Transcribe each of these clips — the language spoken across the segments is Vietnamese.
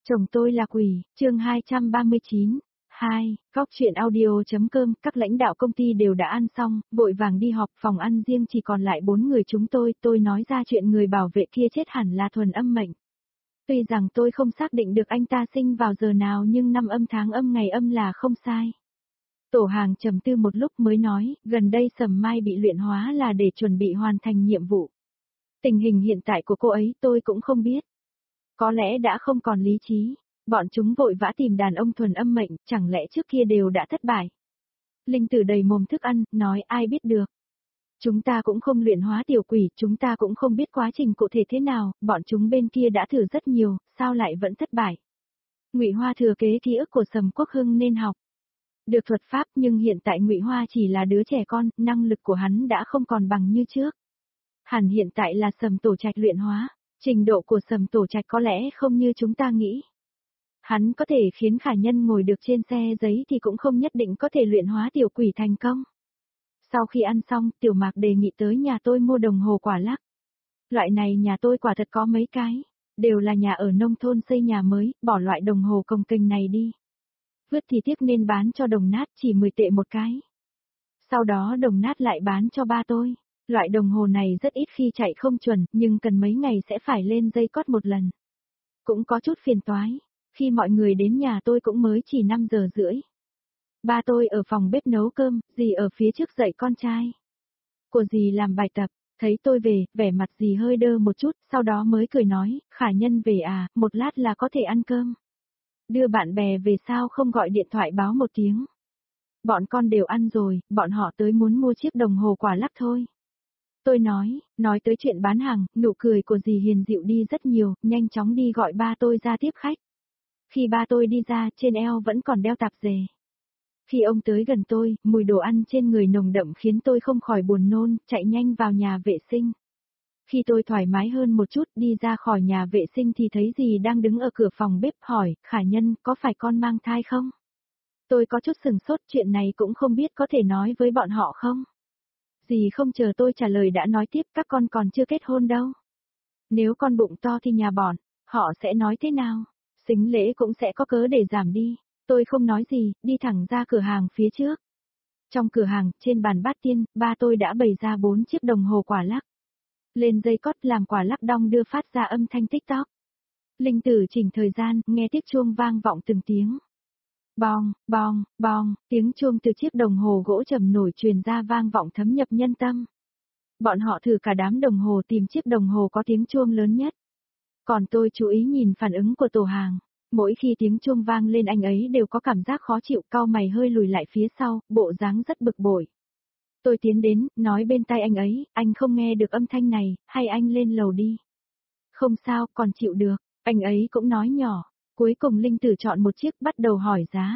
Chồng tôi là quỷ, chương 239. 2. Góc chuyện audio.com. Các lãnh đạo công ty đều đã ăn xong, vội vàng đi họp, phòng ăn riêng chỉ còn lại 4 người chúng tôi nói ra chuyện người bảo vệ kia chết hẳn là thuần âm mệnh. Tuy rằng tôi không xác định được anh ta sinh vào giờ nào nhưng năm âm tháng âm ngày âm là không sai. Tổ hàng trầm tư một lúc mới nói, gần đây Sầm Mai bị luyện hóa là để chuẩn bị hoàn thành nhiệm vụ. Tình hình hiện tại của cô ấy tôi cũng không biết. Có lẽ đã không còn lý trí, bọn chúng vội vã tìm đàn ông thuần âm mệnh, chẳng lẽ trước kia đều đã thất bại. Linh Tử đầy mồm thức ăn, nói ai biết được. Chúng ta cũng không luyện hóa tiểu quỷ, chúng ta cũng không biết quá trình cụ thể thế nào, bọn chúng bên kia đã thử rất nhiều, sao lại vẫn thất bại. Ngụy Hoa thừa kế ký ức của Sầm Quốc Hưng nên học được thuật pháp, nhưng hiện tại Ngụy Hoa chỉ là đứa trẻ con, năng lực của hắn đã không còn bằng như trước. Hẳn hiện tại là Sầm Tổ Trạch luyện hóa. Trình độ của Sầm Tổ Trạch có lẽ không như chúng ta nghĩ. Hắn có thể khiến Khả Nhân ngồi được trên xe giấy thì cũng không nhất định có thể luyện hóa tiểu quỷ thành công. Sau khi ăn xong, Tiểu Mạc đề nghị tới nhà tôi mua đồng hồ quả lắc. Loại này nhà tôi quả thật có mấy cái, đều là nhà ở nông thôn xây nhà mới, bỏ loại đồng hồ cồng kềnh này đi. Vứt thì tiếc nên bán cho đồng nát chỉ 10 tệ một cái. Sau đó đồng nát lại bán cho ba tôi. Loại đồng hồ này rất ít khi chạy không chuẩn, nhưng cần mấy ngày sẽ phải lên dây cót một lần. Cũng có chút phiền toái, khi mọi người đến nhà tôi cũng mới chỉ 5 giờ rưỡi. Ba tôi ở phòng bếp nấu cơm, dì ở phía trước dạy con trai. Của dì làm bài tập, thấy tôi về, vẻ mặt dì hơi đơ một chút, sau đó mới cười nói, Khả Nhân về à, một lát là có thể ăn cơm. Đưa bạn bè về sao không gọi điện thoại báo một tiếng. Bọn con đều ăn rồi, bọn họ tới muốn mua chiếc đồng hồ quả lắc thôi. Tôi nói tới chuyện bán hàng, nụ cười của dì hiền dịu đi rất nhiều, nhanh chóng đi gọi ba tôi ra tiếp khách. Khi ba tôi đi ra, trên eo vẫn còn đeo tạp dề. Khi ông tới gần tôi, mùi đồ ăn trên người nồng đậm khiến tôi không khỏi buồn nôn, chạy nhanh vào nhà vệ sinh. Khi tôi thoải mái hơn một chút đi ra khỏi nhà vệ sinh thì thấy dì đang đứng ở cửa phòng bếp hỏi, Khả Nhân, có phải con mang thai không? Tôi có chút sừng sốt, chuyện này cũng không biết có thể nói với bọn họ không? Dì không chờ tôi trả lời đã nói tiếp, các con còn chưa kết hôn đâu. Nếu con bụng to thì nhà bọn, họ sẽ nói thế nào? Sính lễ cũng sẽ có cớ để giảm đi. Tôi không nói gì, đi thẳng ra cửa hàng phía trước. Trong cửa hàng, trên bàn bát tiên, ba tôi đã bày ra 4 chiếc đồng hồ quả lắc. Lên dây cót làm quả lắc đong đưa phát ra âm thanh TikTok. Linh Tử chỉnh thời gian, nghe tiếng chuông vang vọng từng tiếng. Bong, bong, bong, tiếng chuông từ chiếc đồng hồ gỗ trầm nổi truyền ra vang vọng thấm nhập nhân tâm. Bọn họ thử cả đám đồng hồ tìm chiếc đồng hồ có tiếng chuông lớn nhất. Còn tôi chú ý nhìn phản ứng của tổ hàng. Mỗi khi tiếng chuông vang lên anh ấy đều có cảm giác khó chịu, cau mày hơi lùi lại phía sau, bộ dáng rất bực bội. Tôi tiến đến, nói bên tai anh ấy, anh không nghe được âm thanh này, hay anh lên lầu đi. Không sao, còn chịu được, anh ấy cũng nói nhỏ. Cuối cùng Linh Tử chọn một chiếc bắt đầu hỏi giá.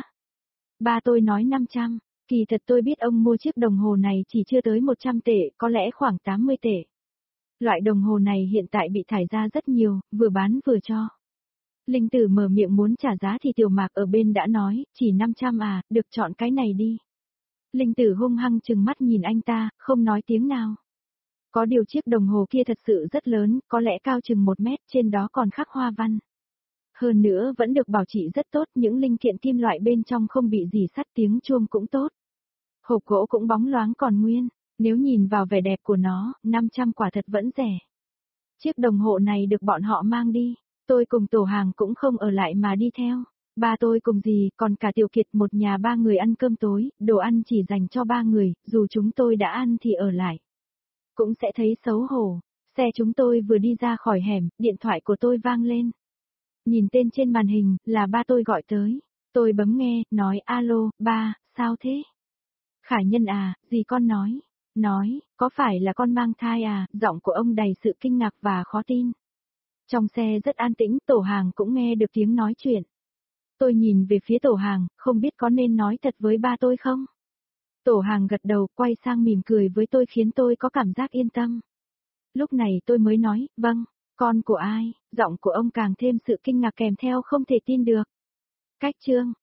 Ba tôi nói 500, kỳ thật tôi biết ông mua chiếc đồng hồ này chỉ chưa tới 100 tệ, có lẽ khoảng 80 tệ. Loại đồng hồ này hiện tại bị thải ra rất nhiều, vừa bán vừa cho. Linh Tử mở miệng muốn trả giá thì Tiểu Mạc ở bên đã nói, chỉ 500 à, được chọn cái này đi. Linh Tử hung hăng trừng mắt nhìn anh ta, không nói tiếng nào. Có điều chiếc đồng hồ kia thật sự rất lớn, có lẽ cao chừng 1 mét, trên đó còn khắc hoa văn. Hơn nữa vẫn được bảo trì rất tốt, những linh kiện kim loại bên trong không bị rỉ sắt, tiếng chuông cũng tốt. Hộp gỗ cũng bóng loáng còn nguyên, nếu nhìn vào vẻ đẹp của nó, 500 quả thật vẫn rẻ. Chiếc đồng hồ này được bọn họ mang đi, tôi cùng tổ hàng cũng không ở lại mà đi theo. Ba tôi cùng dì, còn cả Tiểu Kiệt, một nhà 3 người ăn cơm tối, đồ ăn chỉ dành cho 3 người, dù chúng tôi đã ăn thì ở lại. Cũng sẽ thấy xấu hổ. Xe chúng tôi vừa đi ra khỏi hẻm, điện thoại của tôi vang lên. Nhìn tên trên màn hình, là ba tôi gọi tới. Tôi bấm nghe, nói alo, ba, sao thế? Khả Nhân à, dì con nói, có phải là con mang thai à, giọng của ông đầy sự kinh ngạc và khó tin. Trong xe rất an tĩnh, tổ hàng cũng nghe được tiếng nói chuyện. Tôi nhìn về phía tổ hàng, không biết có nên nói thật với ba tôi không? Tổ hàng gật đầu, quay sang mỉm cười với tôi khiến tôi có cảm giác yên tâm. Lúc này tôi mới nói, vâng, con của ai? Giọng của ông càng thêm sự kinh ngạc kèm theo không thể tin được. Cách chương